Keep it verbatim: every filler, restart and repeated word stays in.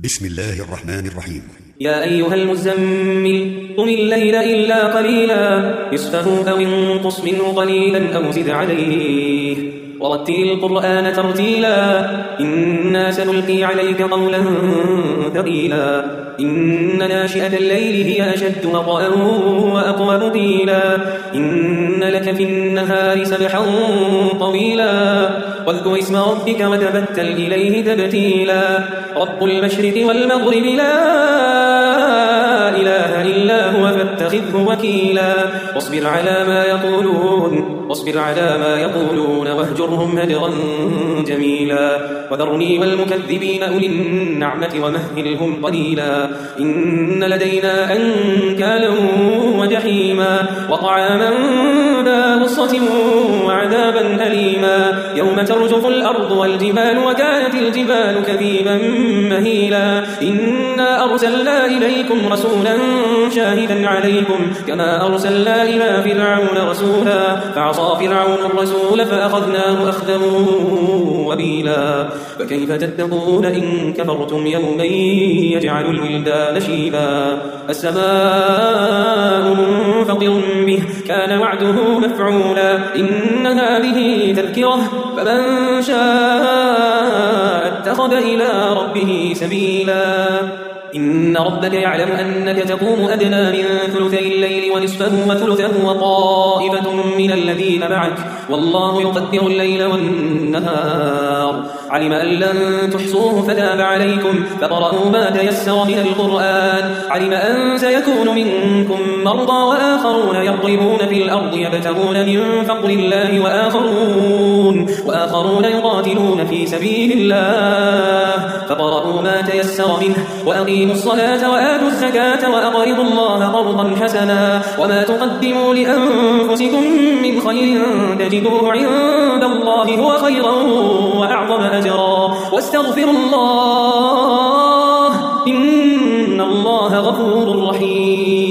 بسم الله الرحمن الرحيم. يا أيها المزمل قم الليل إلا قليلا نصفه أو انقص منه قليلا أو زد عليه ورتل القرآن ترتيلا إنا سنلقي عليك قولا ثقيلا إن ناشئة الليل هي أشد وطئا وأقوم قيلا إن لك في النهار سبحا طويلا واذكر اسم ربك وتبتل إليه تبتيلا رب المشرق والمغرب لا إله إلا هو فاتخذه وكيلا واصبر على ما يقولون واصبر على ما يقولون واهجرهم هجرا جميلا وذرني والمكذبين أولي النعمة ومهلهم قليلا إن لدينا أنكالا وجحيما وطعاما ذا غصة وعذابا أليما يوم ترجف الأرض والجبال وكانت الجبال كثيبا مهيلا إنا أرسلنا إليكم رسولا شاهدا عليكم كما أرسلنا إلى فرعون رسولا فعصى فرعون الرسول فأخذناه أخذا وبيلا فكيف تتقون إن كفرتم يوما يجعل الولدان شيبا السماء منفطر به كان وعده مفعولا إن هذه تذكرة فمن شاء اتخذ إلى ربه سبيلا إن ربك يعلم أنك تقوم أدنى من ثلثي الليل ونصفه وثلثه وطائفة من الذين معك والله يقدر الليل والنهار علم أن لن تحصوه فتاب عليكم فقرأوا ما تيسر من القرآن علم أن سيكون منكم مرضى وآخرون يضربون في الأرض يبتغون من فضل الله وآخرون, وآخرون يقاتلون في سبيل الله فقرأوا ما تيسر منه وأقيموا الصلاة وآتوا الزكاة وأقرضوا الله قرضا حسنا وما تقدموا لأنفسكم من خير تجدوه عند الله هو خيرا وأعظم أجرا واستغفروا الله إن الله غفور رحيم.